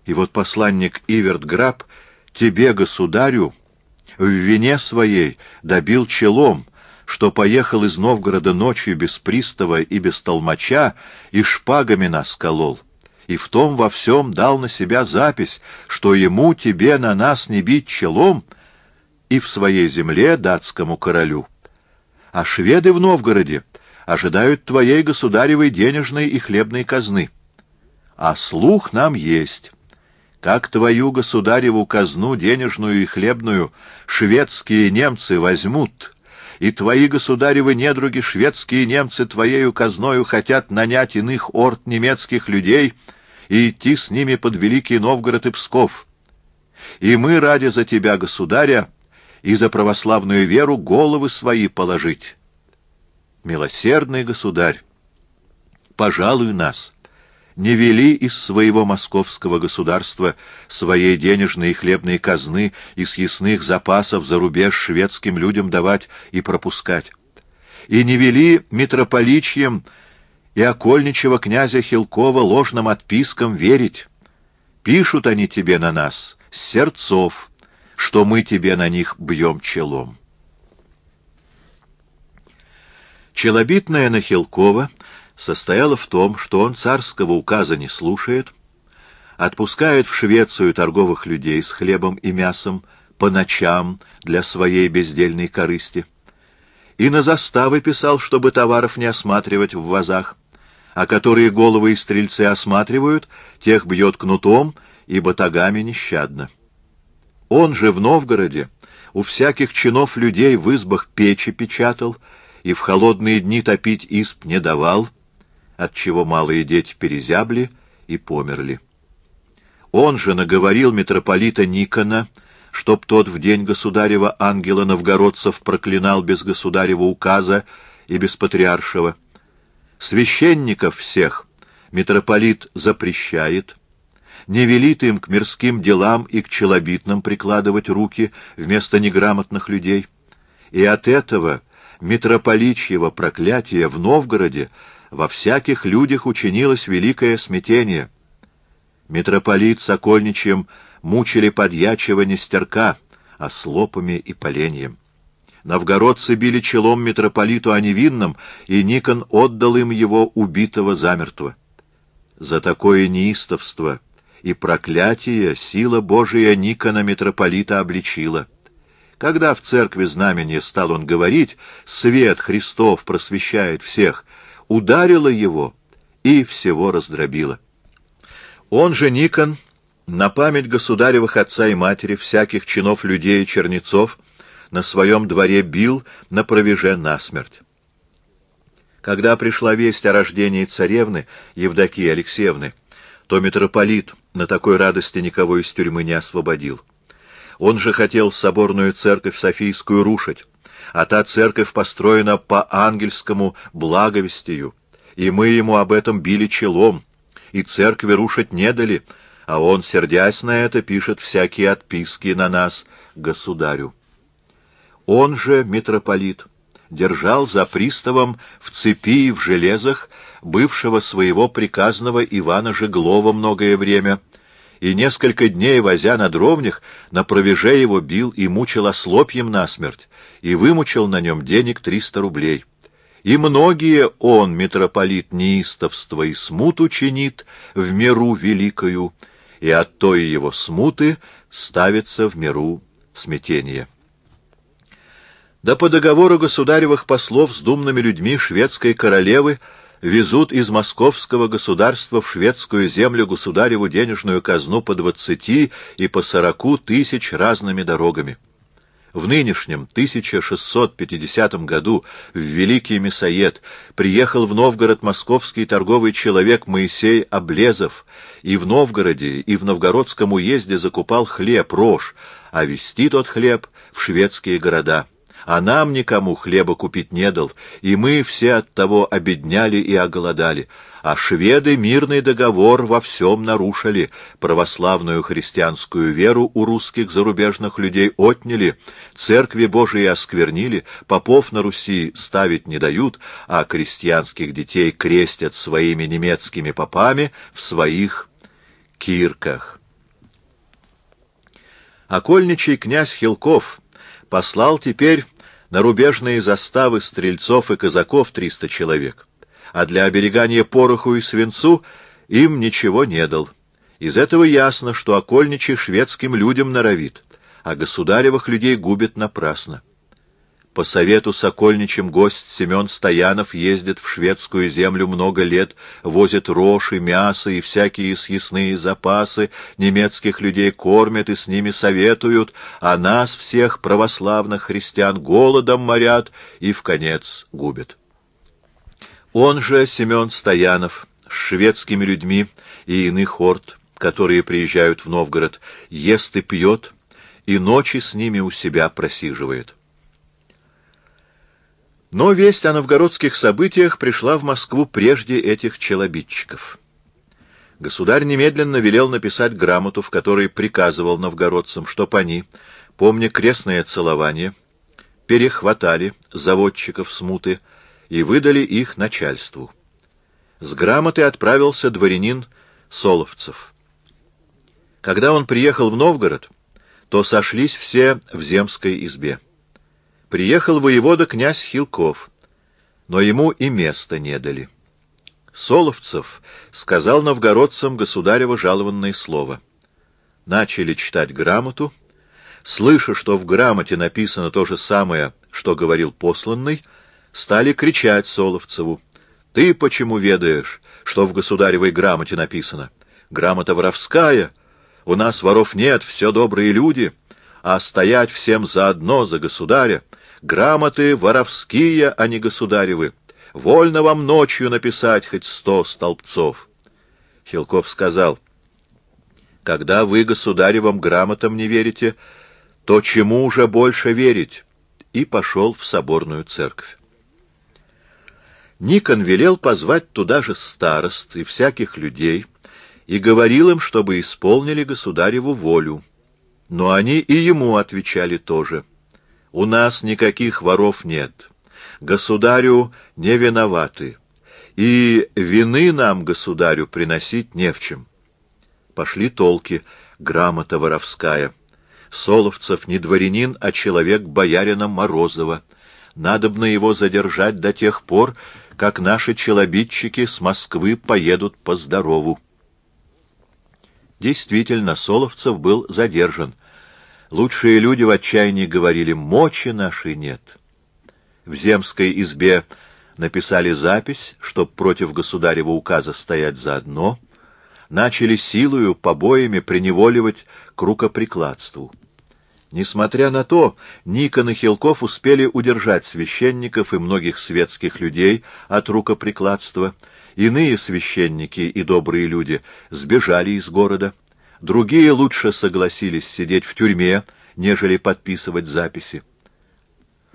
И вот посланник Иверт Граб тебе, государю, в вине своей добил челом, что поехал из Новгорода ночью без пристава и без толмача, и шпагами нас колол, и в том во всем дал на себя запись, что ему, тебе, на нас не бить челом, и в своей земле датскому королю. А шведы в Новгороде ожидают твоей государевой денежной и хлебной казны. А слух нам есть. Как твою государеву казну денежную и хлебную шведские немцы возьмут, и твои государевы недруги шведские немцы твоею казною хотят нанять иных орд немецких людей и идти с ними под Великий Новгород и Псков. И мы ради за тебя, государя, и за православную веру головы свои положить. Милосердный государь, пожалуй нас, не вели из своего московского государства своей денежной и хлебной казны и съестных запасов за рубеж шведским людям давать и пропускать. И не вели митрополичьям и окольничего князя Хилкова ложным отпискам верить. Пишут они тебе на нас с сердцов, что мы тебе на них бьем челом. Челобитное на Хилкова состояло в том, что он царского указа не слушает, отпускает в Швецию торговых людей с хлебом и мясом по ночам для своей бездельной корысти, и на заставы писал, чтобы товаров не осматривать в вазах, а которые головы и стрельцы осматривают, тех бьет кнутом и батагами нещадно. Он же в Новгороде у всяких чинов людей в избах печи печатал и в холодные дни топить изб не давал, отчего малые дети перезябли и померли. Он же наговорил митрополита Никона, чтоб тот в день государева ангела новгородцев проклинал без государева указа и без патриаршего. Священников всех митрополит запрещает, не велит им к мирским делам и к челобитным прикладывать руки вместо неграмотных людей. И от этого митрополичьего проклятия в Новгороде во всяких людях учинилось великое смятение. Митрополит с окольничьим мучили подьячего Нестерка ослопами и поленьем. Новгородцы били челом митрополиту о невинном, и Никон отдал им его убитого замертво. За такое неистовство и проклятие сила Божия Никона митрополита обличила. Когда в церкви знамени стал он говорить «Свет Христов просвещает всех», ударила его и всего раздробила. Он же, Никон, на память государевых отца и матери, всяких чинов людей и чернецов, на своем дворе бил на провеже насмерть. Когда пришла весть о рождении царевны Евдокии Алексеевны, то митрополит на такой радости никого из тюрьмы не освободил. Он же хотел соборную церковь Софийскую рушить, а та церковь построена по ангельскому благовестию, и мы ему об этом били челом, и церкви рушить не дали, а он, сердясь на это, пишет всякие отписки на нас, государю. Он же, митрополит, держал за приставом в цепи и в железах бывшего своего приказного Ивана Жеглова многое время, и несколько дней, возя на дровнях, на провеже его бил и мучил ослопьем насмерть, и вымучил на нем денег 300 рублей. И многие он, митрополит, неистовство и смуту чинит в миру великою, и от той его смуты ставится в миру смятение. Да по договору государевых послов с думными людьми шведской королевы везут из московского государства в шведскую землю государеву денежную казну по 20 и по 40 тысяч разными дорогами. В нынешнем 1650 году в Великий Мясоед приехал в Новгород московский торговый человек Моисей Облезов, и в Новгороде, и в Новгородском уезде закупал хлеб, рожь, а везти тот хлеб в шведские города. А нам никому хлеба купить не дал, и мы все от того обедняли и оголодали. А шведы мирный договор во всем нарушили, православную христианскую веру у русских зарубежных людей отняли, церкви Божии осквернили, попов на Руси ставить не дают, а крестьянских детей крестят своими немецкими попами в своих кирках. Окольничий князь Хилков послал теперь на рубежные заставы стрельцов и казаков 300 человек, а для оберегания пороху и свинцу им ничего не дал. Из этого ясно, что окольничий шведским людям норовит, а государевых людей губит напрасно. По совету с окольничьим гость Семен Стоянов ездит в шведскую землю много лет, возит рожь и мясо и всякие съестные запасы, немецких людей кормят и с ними советуют, а нас всех, православных христиан, голодом морят и вконец губят. Он же, Семен Стоянов, с шведскими людьми и иных орд, которые приезжают в Новгород, ест и пьет, и ночи с ними у себя просиживает. Но весть о новгородских событиях пришла в Москву прежде этих челобитчиков. Государь немедленно велел написать грамоту, в которой приказывал новгородцам, чтоб они, помня крестное целование, перехватали заводчиков смуты и выдали их начальству. С грамотой отправился дворянин Соловцев. Когда он приехал в Новгород, то сошлись все в земской избе. Приехал воевода князь Хилков, но ему и места не дали. Соловцев сказал новгородцам государево жалованное слово. Начали читать грамоту. Слыша, что в грамоте написано то же самое, что говорил посланный, стали кричать Соловцеву: «Ты почему ведаешь, что в государевой грамоте написано? Грамота воровская, у нас воров нет, все добрые люди, а стоять всем заодно за государя. Грамоты воровские, а не государевы. Вольно вам ночью написать хоть 100 столбцов». Хилков сказал: «Когда вы государевым грамотам не верите, то чему уже больше верить?» И пошел в соборную церковь. Никон велел позвать туда же старост и всяких людей и говорил им, чтобы исполнили государеву волю. Но они и ему отвечали тоже: «У нас никаких воров нет, государю не виноваты, и вины нам, государю, приносить не в чем». Пошли толки: грамота воровская. Соловцев не дворянин, а человек боярина Морозова. Надобно его задержать до тех пор, как наши челобитчики с Москвы поедут по здорову. Действительно, Соловцев был задержан. Лучшие люди в отчаянии говорили: «Мочи нашей нет». В земской избе написали запись, чтоб против государева указа стоять заодно, начали силою, побоями приневоливать к рукоприкладству. Несмотря на то, Никон и Хилков успели удержать священников и многих светских людей от рукоприкладства. Иные священники и добрые люди сбежали из города. Другие лучше согласились сидеть в тюрьме, нежели подписывать записи.